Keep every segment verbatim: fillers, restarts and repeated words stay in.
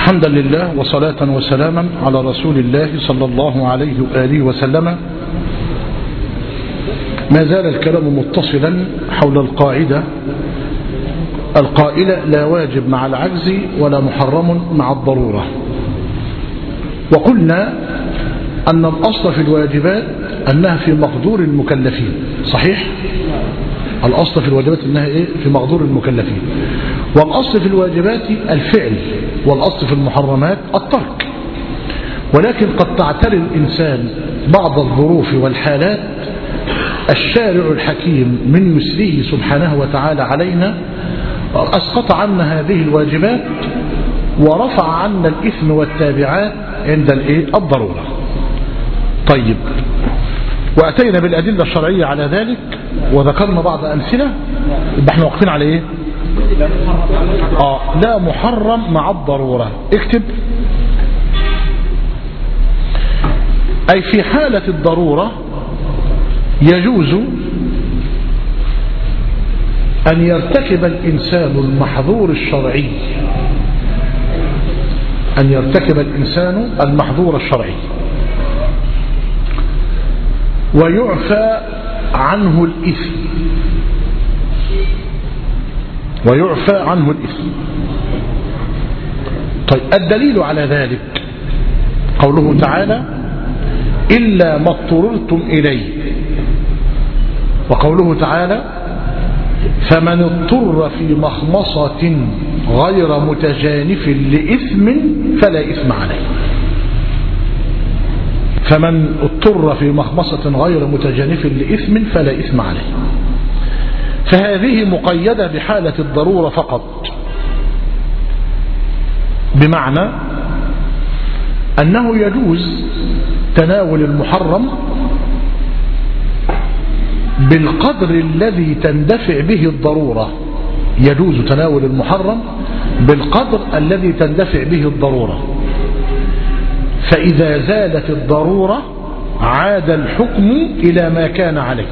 حمدا لله وصلاة وسلاما على رسول الله صلى الله عليه وآله وسلم. ما زال الكلام متصلا حول القاعدة القائلة: لا واجب مع العجز ولا محرم مع الضرورة. وقلنا أن الأصل في الواجبات أنها في مقدور المكلفين. صحيح؟ الأصل في الواجبات أنها إيه؟ في مقدور المكلفين. والأصل في الواجبات الفعل، والأصل في المحرمات الترك. ولكن قد تعتري الإنسان بعض الظروف والحالات الشارع الحكيم من يسره سبحانه وتعالى علينا أسقط عنا هذه الواجبات ورفع عنا الإثم والتابعات عند الضرورة. طيب، وأتينا بالأدلة الشرعية على ذلك وذكرنا بعض أمثلة. يبقى احنا واقفين على ايه؟ آه لا محرم مع الضرورة. اكتب: أي في حالة الضرورة يجوز أن يرتكب الإنسان المحظور الشرعي أن يرتكب الإنسان المحظور الشرعي ويعفى عنه الإثم ويعفى عنه الإثم. طيب، الدليل على ذلك قوله تعالى: إلا ما اضطررتم إليه. وقوله تعالى: فمن اضطر في مخمصة غير متجانف لإثم فلا إثم عليه. فمن اضطر في مخمصة غير متجانف لإثم فلا إثم عليه. فهذه مقيدة بحالة الضرورة فقط، بمعنى أنه يجوز تناول المحرم بالقدر الذي تندفع به الضرورة. يجوز تناول المحرم بالقدر الذي تندفع به الضرورة. فإذا زالت الضرورة عاد الحكم إلى ما كان عليه.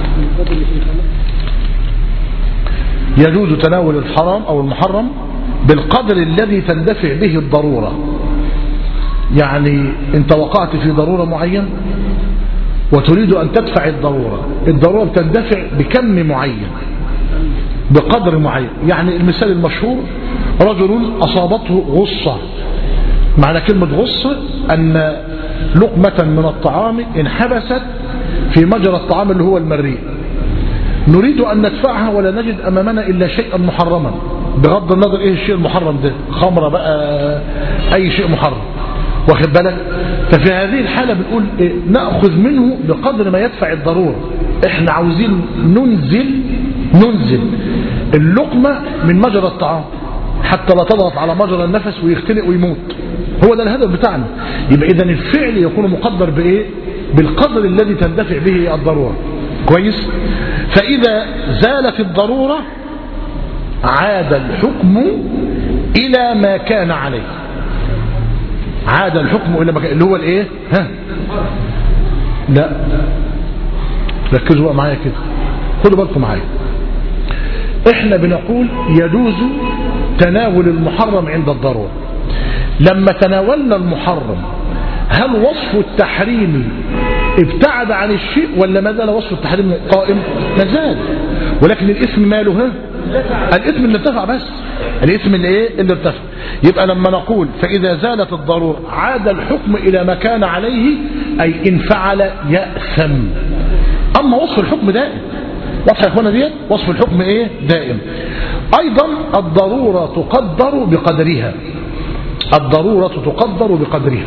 يجوز تناول الحرام أو المحرم بالقدر الذي تندفع به الضرورة. يعني أنت وقعت في ضرورة معينة وتريد أن تدفع الضرورة. الضرورة بتندفع بكم معين، بقدر معين. يعني المثال المشهور: رجل أصابته غصة. معنى كلمة غصة أن لقمة من الطعام انحبست في مجرى الطعام اللي هو المريء. نريد أن ندفعها ولا نجد أمامنا إلا شيئا محرما، بغض النظر إيه الشيء المحرم ده، خمرة بقى، أي شيء محرم، واخد بالك؟ ففي هذه الحالة بنقول إيه؟ نأخذ منه بقدر ما يدفع الضرورة. احنا عاوزين ننزل ننزل اللقمة من مجرى الطعام حتى لا تضغط على مجرى النفس ويختنق ويموت. هو ده الهدف بتاعنا. يبقى إذن الفعل يكون مقدر بإيه؟ بالقدر الذي تندفع به الضرورة. كويس؟ فإذا زالت الضرورة عاد الحكم إلى ما كان عليه. عاد الحكم إلى ما كان، اللي هو الإيه؟ ها؟ لا، ركزوا بقى معايا كده، خدوا بالكم معايا. احنا بنقول يجوز تناول المحرم عند الضرورة. لما تناولنا المحرم هل وصف التحريم ابتعد عن الشيء ولا ما زال وصف التحريم قائم؟ ما زال، ولكن الاسم ماله؟ ها؟ الاسم اللي ارتفع، بس الاسم اللي ايه؟ اللي ارتفع. يبقى لما نقول فإذا زالت الضرورة عاد الحكم إلى ما كان عليه، أي إن فعل يأثم. أما وصف الحكم دائم. واضح يا اخوانا ديت؟ وصف الحكم ايه؟ دائم. أيضا الضرورة تقدر بقدرها. الضرورة تقدر بقدرها.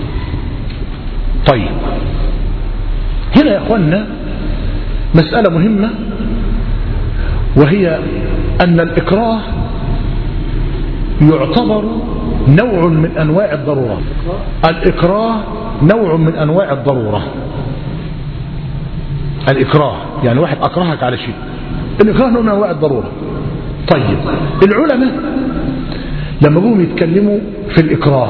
طيب، هنا يا اخوانا مسألة مهمة، وهي أن الإكراه يعتبر نوع من أنواع الضرورة. الإكراه نوع من أنواع الضرورة. الإكراه يعني واحد أكرهك على شيء، الإكراه نوع من أنواع الضرورة. طيب، العلماء لما هم يتكلموا في الإكراه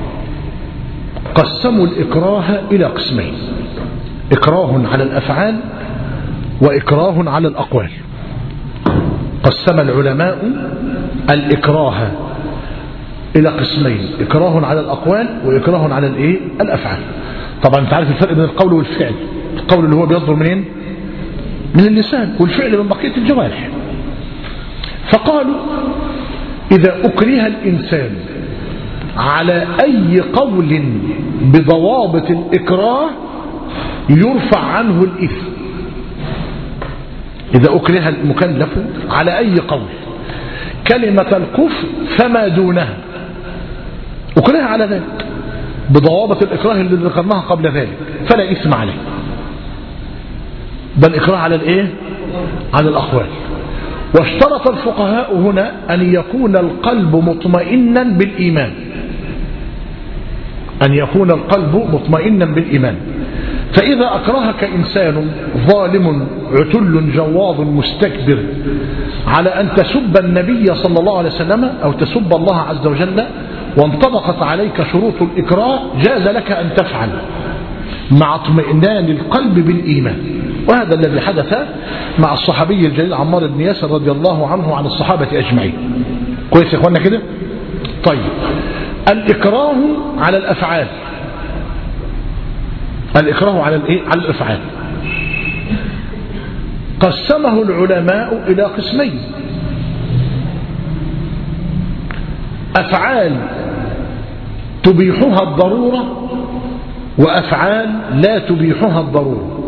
قسموا الإكراه إلى قسمين: إكراه على الأفعال وإكراه على الأقوال. قسم العلماء الإكراه إلى قسمين: إكراه على الأقوال وإكراه على الإيه؟ الأفعال. طبعا أنت عارف الفرق بين القول والفعل. القول اللي هو بيصدر منين؟ من اللسان، والفعل من بقية الجوارح. فقالوا إذا أكره الإنسان على أي قول بضوابط الإكراه يرفع عنه الإثم. إذا أكره المكلف على أي قول كلمة الكفر فما دونها، أكره على ذلك بضوابط الإكراه اللي ذكرناها قبل ذلك، فلا إثم عليه. بل إكراه على الإيه؟ على الأقوال. واشترط الفقهاء هنا أن يكون القلب مطمئنا بالإيمان، أن يكون القلب مطمئنا بالإيمان. فإذا أكرهك إنسان ظالم عتل جواظ مستكبر على أن تسب النبي صلى الله عليه وسلم أو تسب الله عز وجل وانطبقت عليك شروط الإكراه، جاز لك أن تفعل مع اطمئنان القلب بالإيمان. وهذا الذي حدث مع الصحابي الجليل عمار بن ياسر رضي الله عنه عن الصحابة أجمعين. كويس يا إخوانا كده؟ طيب، الإكراه على الأفعال. الإكراه على الإيه؟ على الأفعال قسمه العلماء إلى قسمين: أفعال تبيحها الضرورة وأفعال لا تبيحها الضرورة.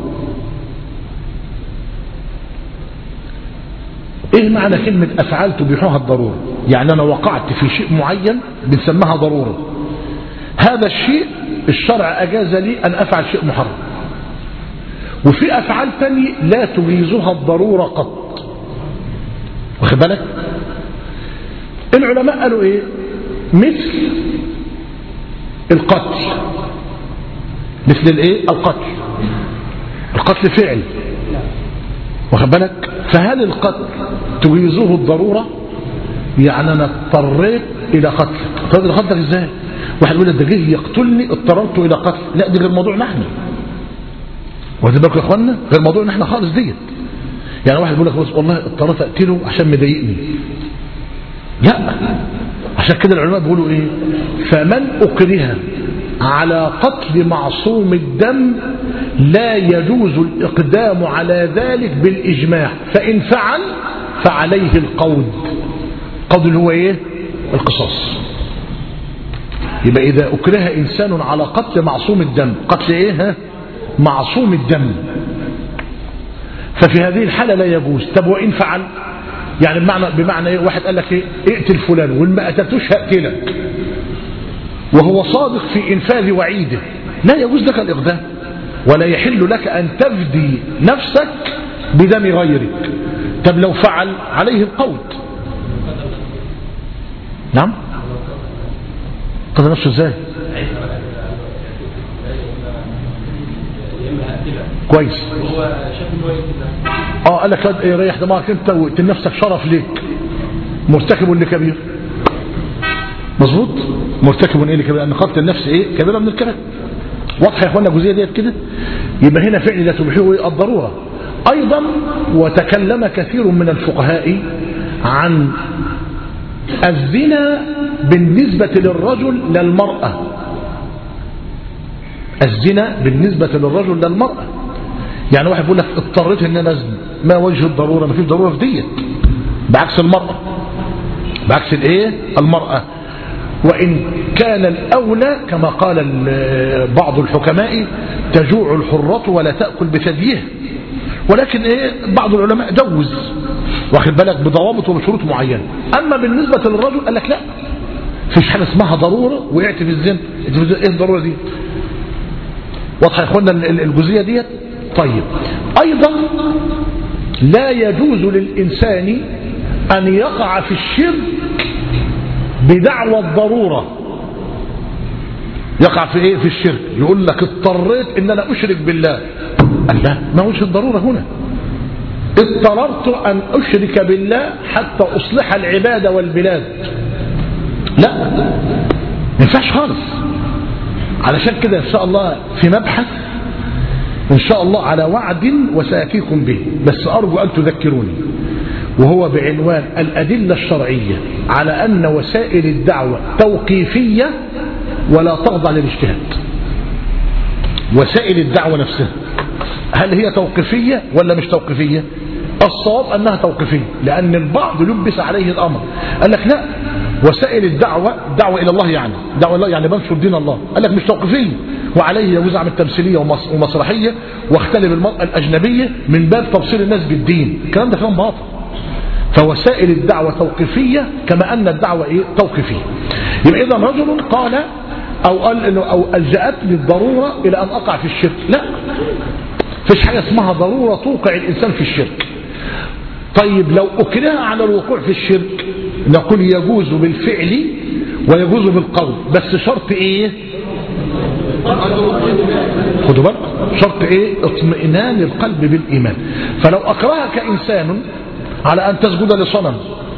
إيه معنى كلمة أفعال تبيحها الضرورة؟ يعني أنا وقعت في شيء معين بنسمها ضرورة، هذا الشيء الشرع أجاز لي أن أفعل شيء محرم. وفي أفعال تانية لا تجيزها الضرورة قط. واخد بالك؟ العلماء قالوا إيه؟ مثل القتل. مثل الإيه؟ القتل. القتل فعل. واخد بالك؟ فهل القتل تجيزه الضرورة؟ يعني أنا اضطريت إلى قتلك. اضطريت إلى قتلك إزاي؟ واحد يقول ده جه يقتلني اضطررت إلى قتل. لا، دي غير موضوعنا احنا. واخد بالكم يا اخوانا؟ غير موضوعنا احنا خالص ديت. يعني واحد يقول لك بس والله اضطريت اقتله عشان مضايقني. لا، عشان كده العلماء بيقولوا ايه؟ فمن أكره على قتل معصوم الدم لا يجوز الإقدام على ذلك بالإجماع، فإن فعل فعليه القود. القود اللي هو ايه؟ القصاص. يبقى إذا أكره إنسان على قتل معصوم الدم، قتل إيه؟ ها؟ معصوم الدم، ففي هذه الحالة لا يجوز. طب وإن فعل؟ يعني بمعنى, بمعنى إيه؟ واحد قال لك إيه؟ اقتل فلان، وإن ما قتلتوش هقتلك، وهو صادق في إنفاذ وعيده، لا يجوز لك الإقدام، ولا يحل لك أن تفدي نفسك بدم غيرك. طب لو فعل عليه القود. نعم؟ قتل نفسه ازاي؟ كويس. اه قال لك ايه؟ ريح دماغك انت وقتل نفسك، شرف ليك. مرتكب لكبير. مظبوط؟ مرتكب ايه لكبير؟ لان قتل النفس ايه؟ كبيره من الكبائر. واضحه يا اخوانا الجزئيه ديت كده؟ يبقى هنا فعل لا تبيحه الضروره. ايضا وتكلم كثير من الفقهاء عن الزنا بالنسبة للرجل للمرأة. الزنا بالنسبة للرجل للمرأة، يعني واحد يقول لك اضطريت ان انا ازني، ما وجه الضرورة؟ ما فيش ضرورة في ديت، بعكس المرأة. بعكس الايه؟ المرأة. وان كان الاولى كما قال بعض الحكماء تجوع الحرة ولا تأكل بثديها، ولكن ايه؟ بعض العلماء جوز، واخد بالك، بضوابط وبشروط معينة. اما بالنسبة للرجل قال لك لا، فيش حاجة اسمها ضرورة وقعت في الزنا. ايه الضرورة دي؟ واضحة يا اخوانا الجزئية ديت؟ طيب، ايضا لا يجوز للانسان ان يقع في الشرك بدعوى الضرورة. يقع في ايه؟ في الشرك. يقول لك اضطريت ان انا اشرك بالله. قال لا، ما وجه الضرورة هنا؟ اضطررت ان اشرك بالله حتى اصلح العباد والبلاد. لا، ما ينفعش خالص. علشان كده ان شاء الله في مبحث ان شاء الله على وعد وسأتيكم به، بس ارجو ان تذكروني. وهو بعنوان الأدلة الشرعية على أن وسائل الدعوة توقيفية ولا تخضع للاجتهاد. وسائل الدعوة نفسها هل هي توقيفية ولا مش توقيفية؟ الصواب أنها توقيفية، لأن البعض لبس عليه الأمر، قال لك لا، وسائل الدعوة دعوة إلى الله، يعني دعوة إلى الله يعني بنشر دين الله، قال لك مش توقيفية، وعليه يجوز عمل تمثيلية ومسرحية واختلف المرأة الأجنبية من باب تبصير الناس بالدين. الكلام ده كلام باطل. فوسائل الدعوة توقيفية كما أن الدعوة إيه؟ توقيفية. يبقى إذا رجل قال أو قال إنه أو ألجأتني الضرورة إلى أن أقع في الشرك، لا، فيش حاجة اسمها ضرورة توقع الإنسان في الشرك. طيب لو أكره على الوقوع في الشرك نقول يجوز بالفعل ويجوز بالقول، بس شرط إيه؟ خدوا بالك، شرط إيه؟ اطمئنان القلب بالإيمان. فلو أكرهك إنسان على أن تسجد لصنم،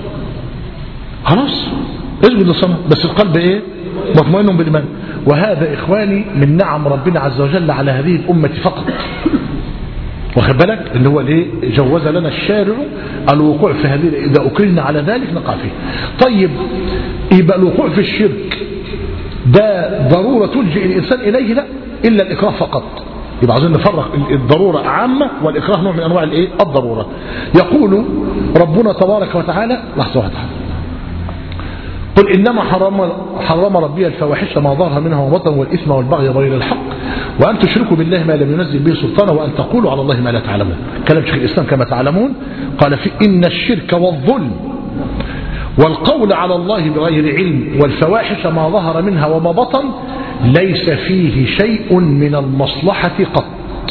خلاص اسجد لصنم، بس القلب إيه؟ مطمئن بالإيمان. وهذا إخواني من نعم ربنا عز وجل على هذه الأمة فقط، واخد بالك، اللي هو الايه؟ جوز لنا الشارع الوقوع في هذه، اذا اكرهنا على ذلك نقع فيه. طيب يبقى الوقوع في الشرك ده ضروره تلجئ الانسان اليه؟ لا، الا الاكراه فقط. يبقى عايزين نفرق الضروره عامه والاكراه نوع من انواع الايه؟ الضروره. يقول ربنا تبارك وتعالى، لحظه واحده، قل إنما حرم, حرم ربي الفواحش ما ظهر منها وبطن والإثم والبغي وغير الحق وأن تشركوا بالله ما لم ينزل به سلطانا وأن تقولوا على الله ما لا تعلمون. كلام شيخ الإسلام كما تعلمون قال في إن الشرك والظلم والقول على الله بغير علم والفواحش ما ظهر منها وما بطن ليس فيه شيء من المصلحة قط.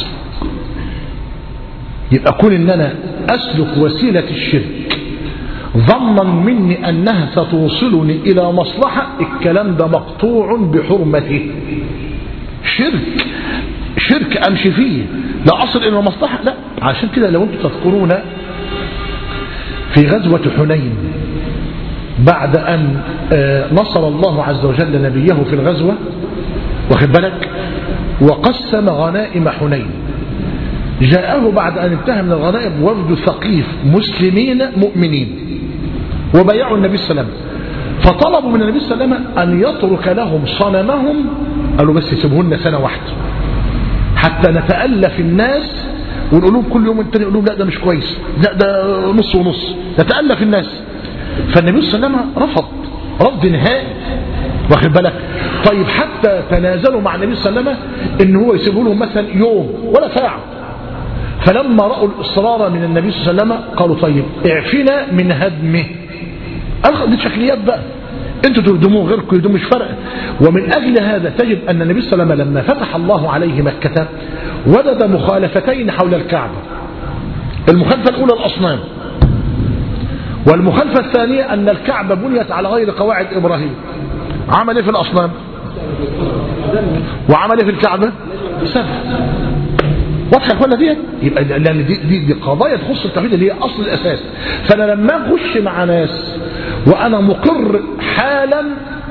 يبقى كون إن أنا أسلك وسيلة الشرك ظنا مني أنها ستوصلني إلى مصلحة، الكلام ده مقطوع بحرمته. شرك شرك أمشي فيه لا أصل إلى مصلحة، لا. عشان كده لو أنتم تذكرون في غزوة حنين بعد أن نصر الله عز وجل نبيه في الغزوة، واخد بالك، وقسم غنائم حنين، جاءه بعد أن انتهى من الغنائم وفد ثقيف مسلمين مؤمنين وبايعوا النبي صلى الله عليه وسلم، فطلبوا من النبي صلى الله عليه وسلم أن يترك لهم صنمهم، قالوا بس يسيبوهن سنة واحدة حتى نتألف الناس ونقول لهم كل يوم التاني يقول لهم لا ده مش كويس، لا ده نص ونص، نتألف الناس. فالنبي صلى الله عليه وسلم رفض رفض نهائي، واخد بالك. طيب حتى تنازلوا مع النبي صلى الله عليه وسلم ان هو يسيبوا لهم مثلا يوم ولا ساعة. فلما رأوا الإصرار من النبي صلى الله عليه وسلم قالوا طيب اعفنا من هدمه. قال دي شكليات بقى، انتوا تهدموه غيركم يهدموا، مش فرق. ومن أجل هذا تجد أن النبي صلى الله عليه وسلم لما فتح الله عليه مكة وجد مخالفتين حول الكعبة. المخالفة الأولى الأصنام، والمخالفة الثانية أن الكعبة بنيت على غير قواعد إبراهيم. عمل ايه في الأصنام وعمل ايه في الكعبة؟ سفه. واضحة ولا دي؟ يبقى لأن دي, دي, دي قضايا تخص التوحيد اللي هي أصل الأساس. فأنا لما أخش مع ناس وأنا مقر حالا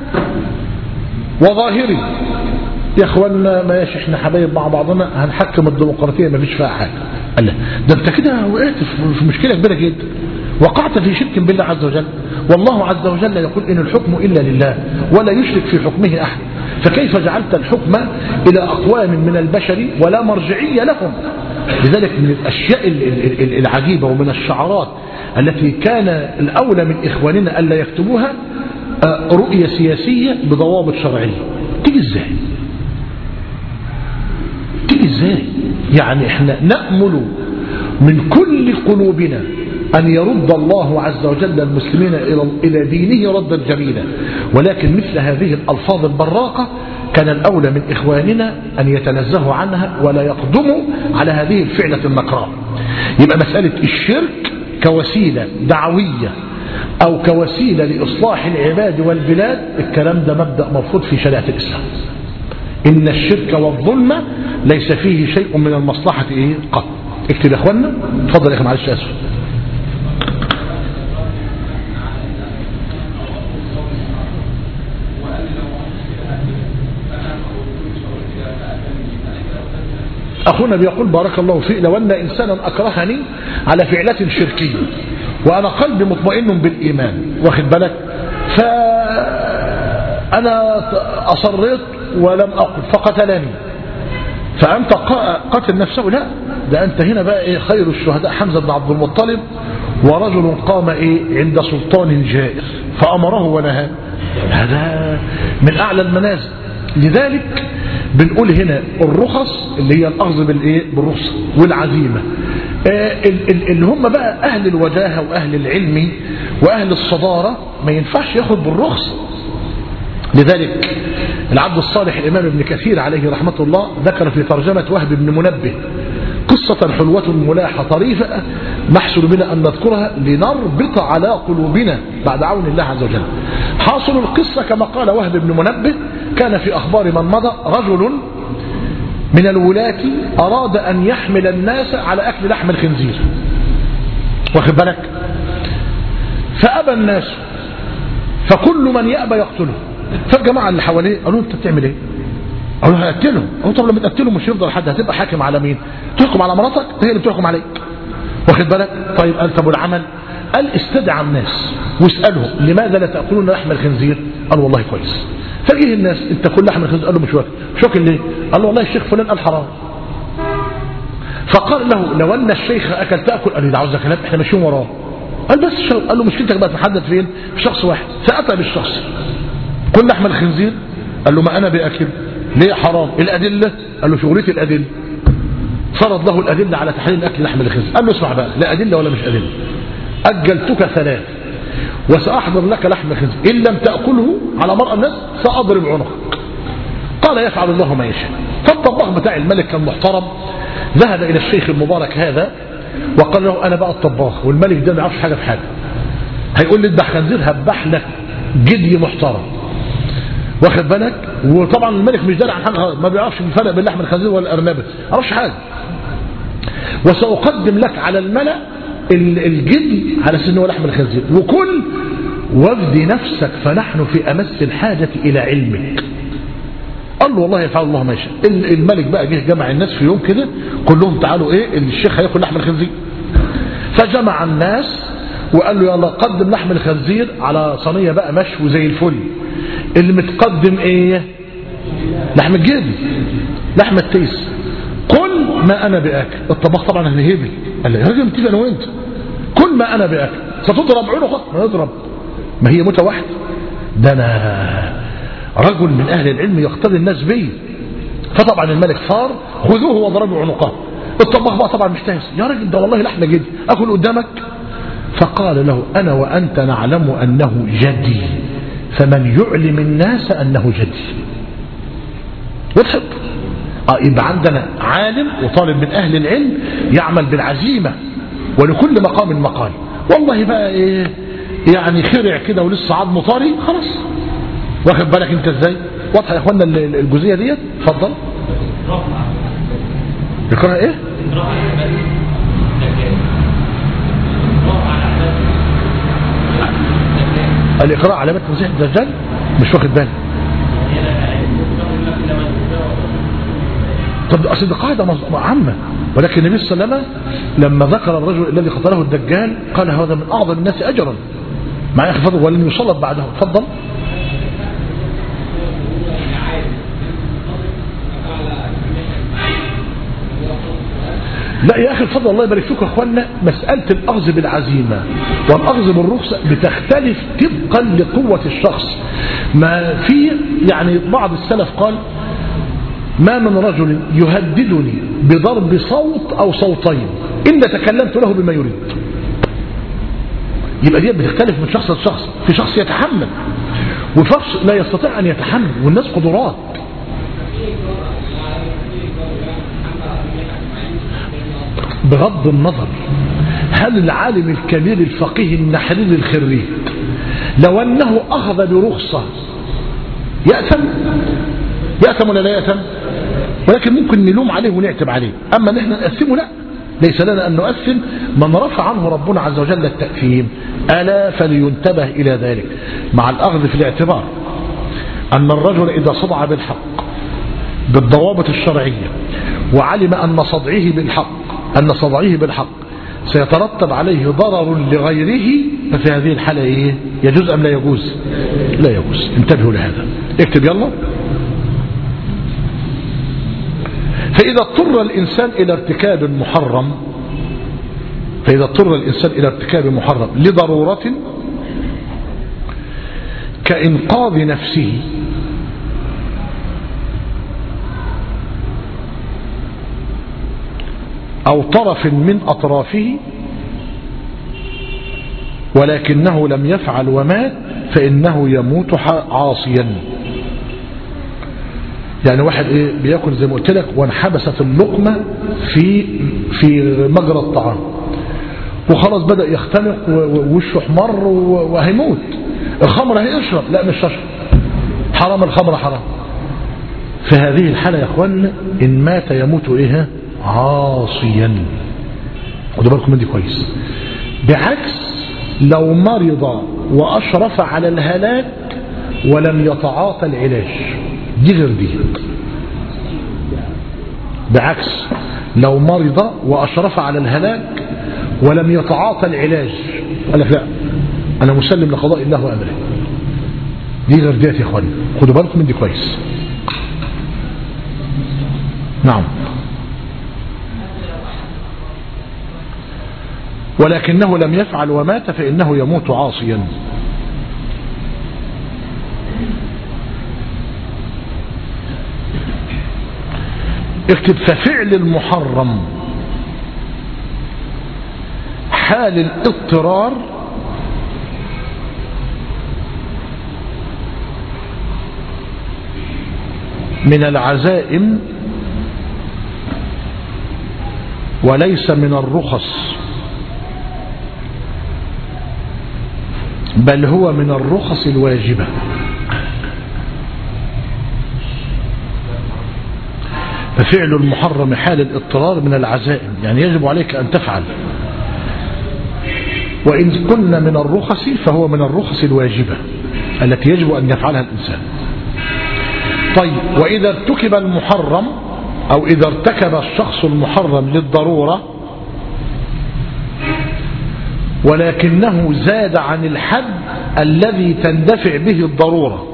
وظاهري يا اخوانا ماشي احنا حبايب مع بعضنا هنحكم الديمقراطية ما فيش فيها حاجة، قال لا ده انت كده وقعت في مشكلة كبيرة جدا، وقعت في شرك بالله عز وجل. والله عز وجل يقول إن الحكم إلا لله ولا يشرك في حكمه أحد، فكيف جعلت الحكم إلى أقوام من البشر ولا مرجعية لهم؟ لذلك من الأشياء العجيبة ومن الشعارات التي كان الأولى من إخواننا ألا يكتبوها رؤية سياسية بضوابط شرعية. تيجي إزاي؟ تيجي إزاي؟ يعني إحنا نأمل من كل قلوبنا أن يرد الله عز وجل المسلمين إلى دينه ردا جميلا، ولكن مثل هذه الألفاظ البراقة كان الأولى من إخواننا أن يتنزهوا عنها ولا يقدموا على هذه الفعلة النكراء. يبقى مسألة الشرك كوسيلة دعوية أو كوسيلة لإصلاح العباد والبلاد، الكلام ده مبدأ مرفوض في شريعة الإسلام. إن الشرك والظلم ليس فيه شيء من المصلحة إيه قط. اكتب يا أخوانا، اتفضل يا أخي، معلش أسف. أخونا بيقول بارك الله فيه لو أن إنسانا أكرهني على فعلة شركية وأنا قلبي مطمئن بالإيمان، واخد بالك، فأنا أصريت ولم أقل فقتلني، فأنت قتل نفسه؟ لا، ده أنت هنا بقى إيه خير الشهداء حمزة بن عبد المطلب، ورجل قام إيه عند سلطان جائر فأمره ونهاه، هذا من أعلى المنازل. لذلك بنقول هنا الرخص اللي هي الأخذ بالإيه بالرخصة والعزيمة، آه اللي هم بقى أهل الوجاهة وأهل العلم وأهل الصدارة ما ينفعش ياخد بالرخصة. لذلك العبد الصالح الإمام ابن كثير عليه رحمة الله ذكر في ترجمة وهب بن منبه قصة حلوة ملاحة طريفة نحسن بنا أن نذكرها لنربط على قلوبنا بعد عون الله عز وجل. حاصل القصة كما قال وهب بن منبه: كان في أخبار من مضى رجل من الولاة أراد أن يحمل الناس على أكل لحم الخنزير، واخد بالك، فأبى الناس، فكل من يأبى يقتله. فالجماعة اللي حواليه قالوا: أنت بتعمل إيه؟ قالوا: هقتله. قالوا: طب لما تقتله مش يفضل حد، هتبقى حاكم على مين؟ تحكم على مراتك، هي اللي بتحكم عليك، واخد بالك. طيب قال: طب والعمل؟ قال: استدعى الناس واسألهم لماذا لا تأكلون لحم الخنزير؟ قال: والله كويس. فجيه الناس: انت كل لحم الخنزير؟ قال له: مش واكل. مش واكل ليه؟ قال له: والله الشيخ فلان قال حرام. فقال له: لو ان الشيخ اكل تاكل؟ قال له: ده عاوز كلام، احنا ماشيين وراه. قال: بس قال له: مشكلتك بقى تتحدث فين؟ في شخص واحد. فاتى بالشخص: كل لحم الخنزير؟ قال له: ما انا باكل. ليه حرام؟ الادله؟ قال له: شغلتي الادله. فرض له الادله على تحريم اكل لحم الخنزير. قال له: اسمع بقى، لا ادله ولا مش ادله، اجلتك ثلاث وساحضر لك لحم الخنزير، ان لم تاكله على مرأى الناس ساضرب عنقك. قال: يفعل الله ما يشاء. فالطباخ بتاع الملك كان محترم، ذهب الى الشيخ المبارك هذا وقال له: انا بقى الطباخ، والملك ده ما يعرفش حاجه في حاجه، هيقول لي اذبح خنزير هذبح لك جدي محترم، واخد بالك. وطبعا الملك مش داري عن حاجه، ما بيعرفش الفرق بين لحم الخنزير والارنبه، ما يعرفش حاجه. وساقدم لك على الملأ الجدي على سن هو لحم الخنزير، وكل وافدي نفسك فنحن في امس الحاجه الى علمك. قال له: والله يفعل الله ما يشاء. الملك بقى جه جمع الناس في يوم كده كلهم: تعالوا ايه الشيخ هياكل لحم الخنزير. فجمع الناس وقال له: يلا قدم لحم الخنزير على صينيه بقى مشوي زي الفل. اللي متقدم ايه؟ لحم الجدي، لحم التيس. كل ما انا باكل. الطباخ طبعا هنهبل، قال له: يا راجل متفق انا وانت، كل ما انا باكل. ستضرب عنقك؟ ما يضرب، ما هي موته واحده. ده انا رجل من اهل العلم يقتدي الناس بي. فطبعا الملك صار: خذوه واضربوا عنقه. الطباخ بقى طبعا مشتهس: يا راجل ده والله لحم جدي، اكل قدامك؟ فقال له: انا وانت نعلم انه جدي، فمن يعلم الناس انه جدي. وضحت؟ اه يبقى عندنا عالم وطالب من اهل العلم يعمل بالعزيمه، ولكل مقام مقال. والله بقى ايه يعني خرع كده ولسه عظمه طري، خلاص، واخد بالك انت ازاي؟ واضحه يا اخوانا الجزئيه ديت؟ اتفضل. يقرأ ايه؟ الإقراء علامات مسيح الدجال؟ مش واخد بالي. طب أصل دي قاعدة عامة، ولكن النبي صلى الله عليه وسلم لما ذكر الرجل الذي قتله الدجال قال: هذا من أعظم الناس أجرا، مع يخفضه ولن يسلط بعده. تفضل. لا يا أخي الفضل الله يبارك فيكم يا أخوانا، مسألة الأخذ بالعزيمة والأخذ بالرخصة بتختلف طبقا لقوة الشخص. ما في يعني بعض السلف قال: ما من رجل يهددني بضرب صوت أو صوتين إلا تكلمت له بما يريد. يبقى دي بتختلف من شخص لشخص، في شخص يتحمل وشخص لا يستطيع أن يتحمل، والناس قدرات. بغض النظر هل العالم الكبير الفقيه النحرير الخريج لو أنه أخذ برخصة يأثم؟ يأثم ولا لا يأثم؟ ولكن ممكن نلوم عليه ونعتب عليه. أما نحن نأثمه لا، ليس لنا أن نؤثم من رفع عنه ربنا عز وجل التأثيم. ألا فلينتبه إلى ذلك، مع الأخذ في الاعتبار أن الرجل إذا صدع بالحق بالضوابط الشرعية وعلم أن صدعه بالحق أن صدعه بالحق سيترتب عليه ضرر لغيره، ففي هذه الحالة إيه؟ يجوز أم لا يجوز؟ لا يجوز. انتبهوا لهذا. اكتب يلا. فإذا اضطر الإنسان إلى ارتكاب محرم فإذا اضطر الإنسان إلى ارتكاب محرم لضرورة كإنقاذ نفسه أو طرف من أطرافه ولكنه لم يفعل ومات، فإنه يموت عاصيا. يعني واحد إيه بيأكل زي ما قلت لك وانحبست اللقمة في في مجرى الطعام وخلاص بدأ يختنق ووشه احمر وهيموت. الخمر هيشرب، لا مش هشرب، حرام الخمر حرام. في هذه الحالة يا اخوان إن مات يموت إيه؟ عاصيا. خدوا بالكم من دي كويس. بعكس لو مرض وأشرف على الهلاك ولم يتعاطى العلاج، دي غير دي. بعكس لو مرض وأشرف على الهلاك ولم يتعاطى العلاج، قال لك لا أنا مسلم لقضاء الله وأمره، دي غير ديت يا اخواني. خدوا بالكم من دي كويس. نعم. ولكنه لم يفعل ومات، فإنه يموت عاصيا. اكتب ففعل المحرم حال الاضطرار من العزائم وليس من الرخص، بل هو من الرخص الواجبة. ففعل المحرم حال الاضطرار من العزائم، يعني يجب عليك أن تفعل، وإن كنا من الرخص فهو من الرخص الواجبة التي يجب أن يفعلها الإنسان. طيب، وإذا ارتكب المحرم أو إذا ارتكب الشخص المحرم للضرورة ولكنه زاد عن الحد الذي تندفع به الضرورة،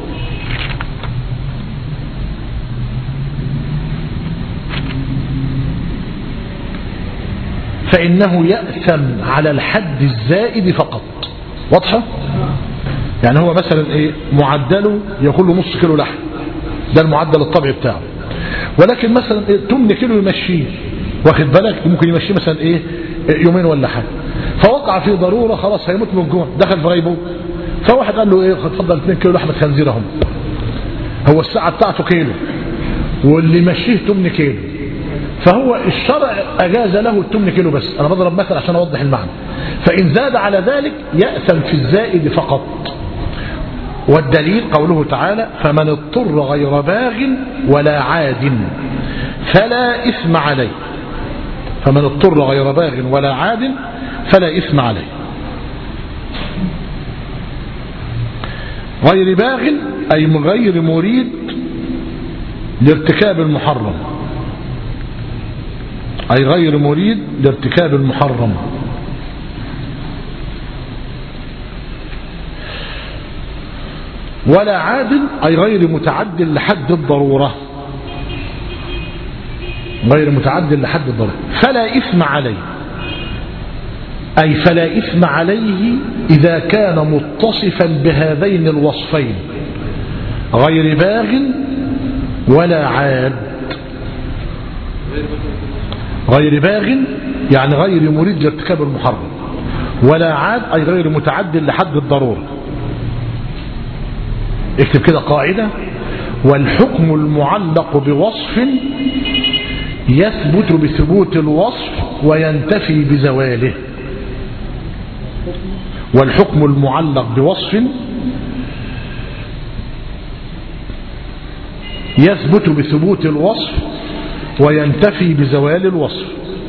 فإنه يأثم على الحد الزائد فقط. واضحة؟ يعني هو مثلا إيه معدله يقول له نص كيلو لحم، ده المعدل الطبيعي بتاعه، ولكن مثلا إيه تمن كيلو يمشيه، واخد بالك، ممكن يمشيه مثلا إيه يومين ولا حاجة، فوقع في ضرورة خلاص هيموت من الجوع، دخل في غيبه، فواحد قال له ايه اتفضل اتنين كيلو لحمة خنزير اهم، هو الساعة بتاعته كيلو واللي يمشيه تمن كيلو، فهو الشرع أجاز له التمن كيلو بس. أنا بضرب مثل عشان أوضح المعنى. فإن زاد على ذلك يأثم في الزائد فقط. والدليل قوله تعالى فمن اضطر غير باغ ولا عاد فلا إثم عليه. فمن اضطر غير باغ ولا عاد فلا إثم عليه. غير باغ أي من غير مريد لارتكاب المحرم، أي غير مريد لارتكاب المحرم. ولا عاد أي غير متعد لحد الضرورة، غير متعد لحد الضرورة. فلا إثم عليه أي فلا إثم عليه إذا كان متصفا بهذين الوصفين، غير باغ ولا عاد. غير باغ يعني غير مريد لارتكاب المحرم، ولا عاد أي غير متعد لحد الضرورة. اكتب كده قاعدة: والحكم المعلق بوصف يثبت بثبوت الوصف وينتفي بزواله. والحكم المعلق بوصف يثبت بثبوت الوصف وينتفي بزوال الوصف.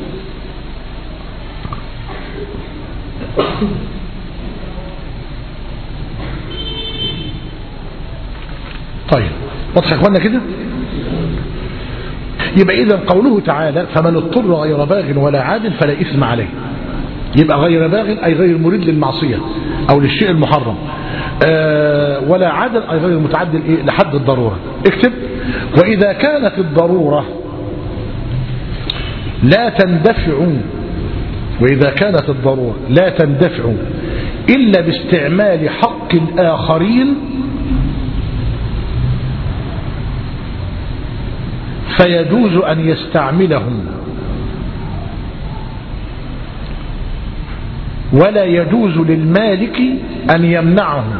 طيب واضح يا اخوانا كده؟ يبقى إذن قوله تعالى فمن اضطر غير باغ ولا عاد فلا إثم عليه، يبقى غير باغ أي غير مريد للمعصية أو للشيء المحرم، آه ولا عدل أي غير متعدل إيه لحد الضرورة. اكتب: وإذا كانت الضرورة لا تندفع وإذا كانت الضرورة لا تندفع إلا باستعمال حق الآخرين فيجوز أن يستعملهم، ولا يجوز للمالك أن يمنعهم.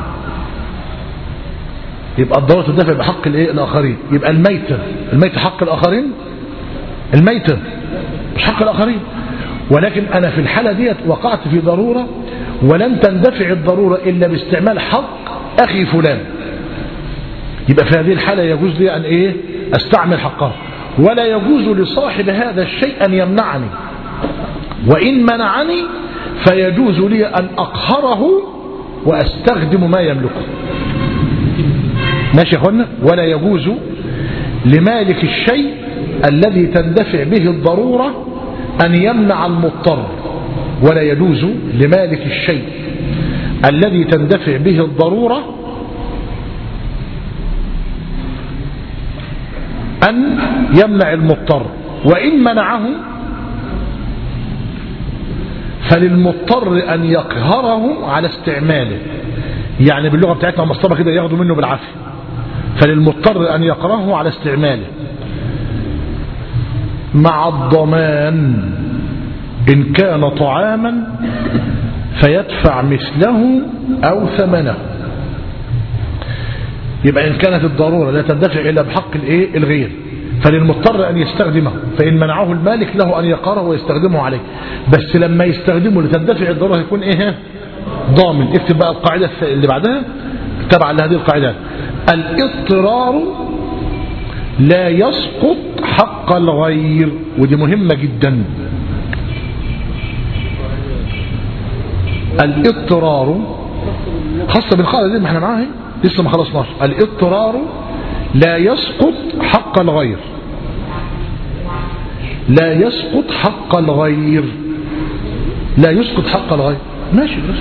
يبقى الضرورة تدفع بحق الآخرين. يبقى الميتة الميتة حق الآخرين، الميتة مش حق الآخرين، ولكن أنا في الحالة ديت وقعت في ضرورة ولن تندفع الضرورة إلا باستعمال حق أخي فلان. يبقى في هذه الحالة يجوز لي أن إيه أستعمل حقه، ولا يجوز لصاحب هذا الشيء أن يمنعني، وإن منعني فيجوز لي أن أقهره وأستخدم ما يملكه. ماشي يا أخوانا؟ ولا يجوز لمالك الشيء الذي تندفع به الضرورة أن يمنع المضطر، ولا يجوز لمالك الشيء الذي تندفع به الضرورة أن يمنع المضطر، وإن منعه فللمضطر أن يقهره على استعماله. يعني باللغة بتاعتنا مصطبة كده ياخدوا منه بالعافية، فللمضطر أن يقهره على استعماله مع الضمان إن كان طعاما فيدفع مثله أو ثمنه. يبقى إن كانت الضرورة لا تندفع إلا بحق الإيه الغير فللمضطر أن يستخدمه، فإن منعه المالك له أن يقاره ويستخدمه عليه، بس لما يستخدمه لتندفع الضرورة يكون إيه ضامن. اكتب بقى القاعدة اللي بعدها تبع لهذه القاعدة: الاضطرار لا يسقط حق الغير. ودي مهمة جدا. الاضطرار خاصة بالقاعدة دي ما احنا معاها لسه ما خلصناش. الاضطرار لا يسقط حق الغير، لا يسقط حق الغير، لا يسقط حق الغير. ماشي بس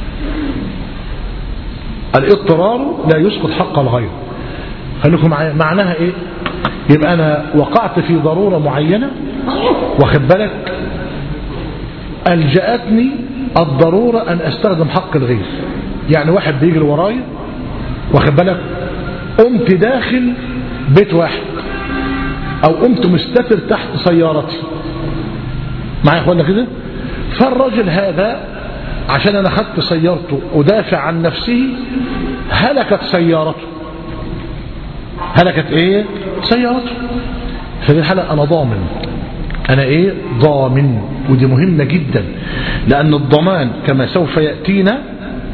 الاضطرار لا يسقط حق الغير. خليكم معايا معناها ايه؟ يبقى انا وقعت في ضرورة معينة واخد بالك، ألجأتني الضرورة أن أستخدم حق الغير. يعني واحد بيجري ورايا واخد بالك، قمت داخل بيت واحد أو قمت مستتر تحت سيارتي معايا اخوانا كده، فالرجل هذا عشان أنا خدت سيارته ودافع عن نفسه هلكت سيارته، هلكت ايه سيارته. في هذه الحالة أنا ضامن، أنا إيه ضامن. ودي مهمة جدا، لأن الضمان كما سوف يأتينا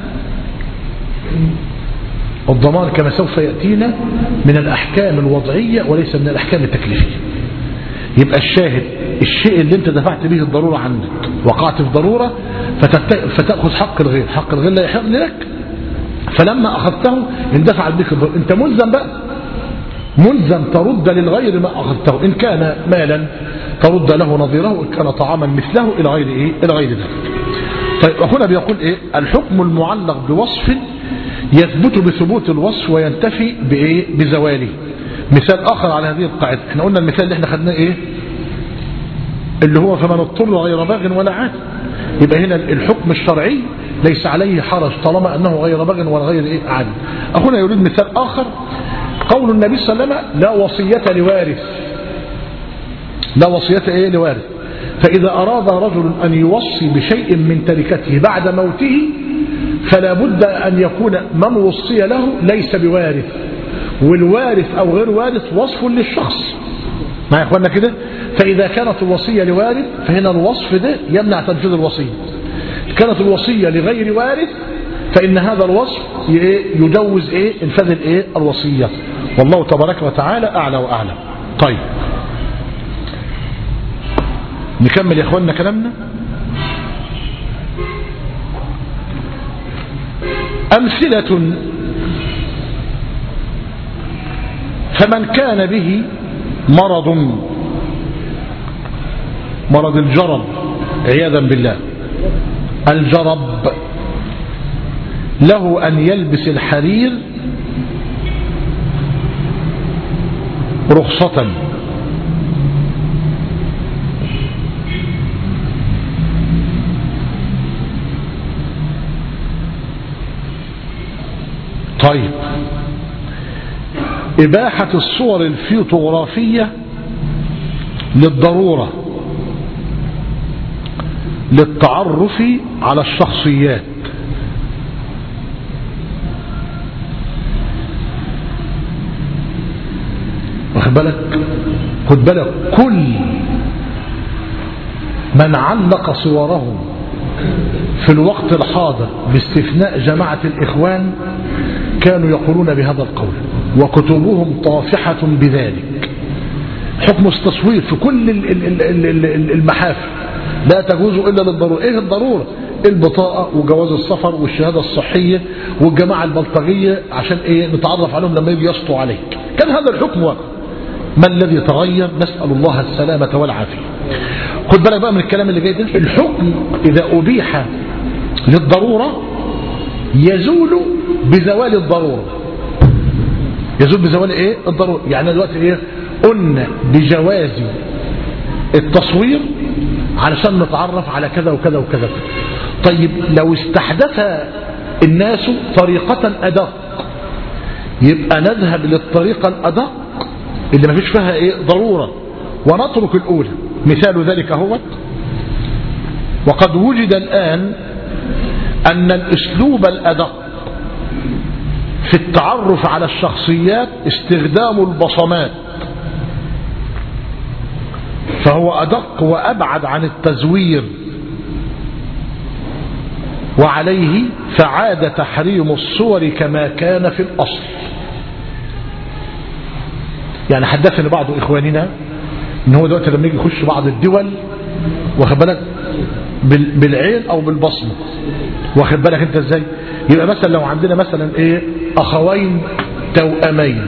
الضمان كما سوف يأتينا من الأحكام الوضعية وليس من الأحكام التكليفية. يبقى الشاهد الشيء اللي انت دفعت به الضرورة عنك، وقعت في ضرورة فتأخذ حق الغير، حق الغير لا يحق لك، فلما أخذته اندفعت بك الضرورة، انت ملزم بقى ملزم ترد للغير ما أخذته، إن كان مالا ترد له نظيره، إن كان طعاما مثله إلى غير إيه إلى غير ذلك. طيب أخونا بيقول إيه؟ الحكم المعلق بوصف يثبت بثبوت الوصف وينتفي بإيه بزواله. مثال آخر على هذه القاعدة، احنا قلنا المثال اللي احنا خدناه إيه اللي هو فمن اضطر غير باغ ولا عاد. يبقى هنا الحكم الشرعي ليس عليه حرج طالما أنه غير باغ ولا غير إيه عاد. أخونا يريد مثال آخر، قول النبي صلى الله عليه وسلم لا وصية لوارث، لا وصية إيه لوارث. فإذا أراد رجل أن يوصي بشيء من تركته بعد موته فلا بد أن يكون من وصي له ليس بوارث، والوارث أو غير وارث وصف للشخص مع إخواننا كده. فإذا كانت الوصية لوارث فهنا الوصف ده يمنع تنفيذ الوصية. كانت الوصية لغير وارث فإن هذا الوصف يجوز إيه انفاذ الإيه الوصية. والله تبارك وتعالى أعلى وأعلم. طيب نكمل يا إخواننا كلامنا. أمثلة: فمن كان به مرض مرض الجرب عياذا بالله الجرب له أن يلبس الحرير رخصة. طيب، إباحة الصور الفوتوغرافية للضرورة للتعرف على الشخصيات. واخد بالك؟ خد بالك، كل من علق صورهم في الوقت الحاضر باستثناء جماعة الإخوان كانوا يقولون بهذا القول، وكتبهم طافحة بذلك. حكم التصوير في كل المحافل لا تجوز إلا للضرورة. إيه الضرورة؟ البطاقة وجواز السفر والشهادة الصحية والجماعة البلطجية، عشان إيه؟ نتعرف عليهم لما يجي يسطوا عليك. كان هذا الحكم واقع. ما الذي تغير؟ نسأل الله السلامة والعافية. خد بالك بقى من الكلام اللي جاي ده. الحكم إذا أبيح للضرورة يزول بزوال الضرورة. يزول بزوال إيه؟ الضرورة. يعني دلوقتي إيه؟ قلنا بجواز التصوير علشان نتعرف على كذا وكذا وكذا. طيب لو استحدث الناس طريقة أدق يبقى نذهب للطريقة الأدق اللي ما فيش فيها إيه؟ ضرورة، ونترك الأولى. مثال ذلك هو وقد وجد الآن أن الأسلوب الأدق في التعرف على الشخصيات استخدام البصمات، فهو أدق وأبعد عن التزوير، وعليه فعاد تحريم الصور كما كان في الأصل. يعني حدثني بعض إخواننا إن هو دلوقتي لما يجي يخش بعض الدول واخد بالك بالعين أو بالبصمة، واخد بالك أنت إزاي؟ يبقى مثلا لو عندنا مثلا إيه أخوين توأمين،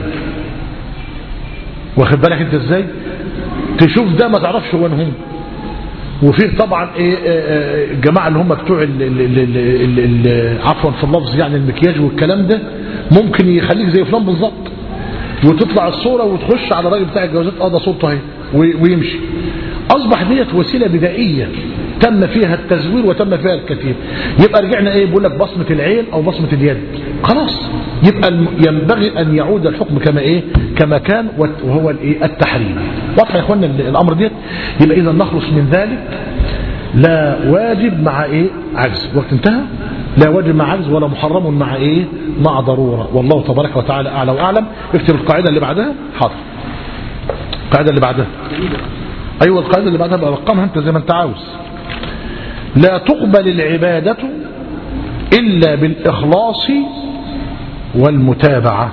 واخد بالك أنت إزاي؟ تشوف ده ما تعرفش وين هم. وفيه طبعا ايه الجماعه اللي هم بتوع عفوا في اللفظ يعني المكياج والكلام ده، ممكن يخليك زي فلان بالظبط، وتطلع الصوره وتخش على الراجل بتاع الجوازات اه ده صورته اهي ويمشي. اصبح ديت وسيله بدائيه تم فيها التزوير وتم فيها الكثير. يبقى رجعنا ايه؟ بيقول لك بصمه العين او بصمه اليد، خلاص يبقى ينبغي ان يعود الحكم كما ايه؟ كما كان، وهو الايه؟ التحريم. واضح يا اخوانا الامر ديت؟ يبقى اذا نخلص من ذلك لا واجب مع ايه؟ عجز. وقت انتهى. لا واجب مع عجز ولا محرم مع ايه؟ مع ضروره. والله تبارك وتعالى اعلى واعلم. اكتب القاعده اللي بعدها. حاضر. القاعده اللي بعدها. ايوه القاعده اللي بعدها بقى رقمها انت زي ما انت عاوز. لا تقبل العبادة إلا بالإخلاص والمتابعة.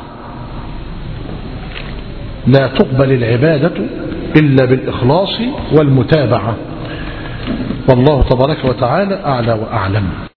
لا تقبل العبادة إلا بالإخلاص والمتابعة. والله تبارك وتعالى أعلى وأعلم.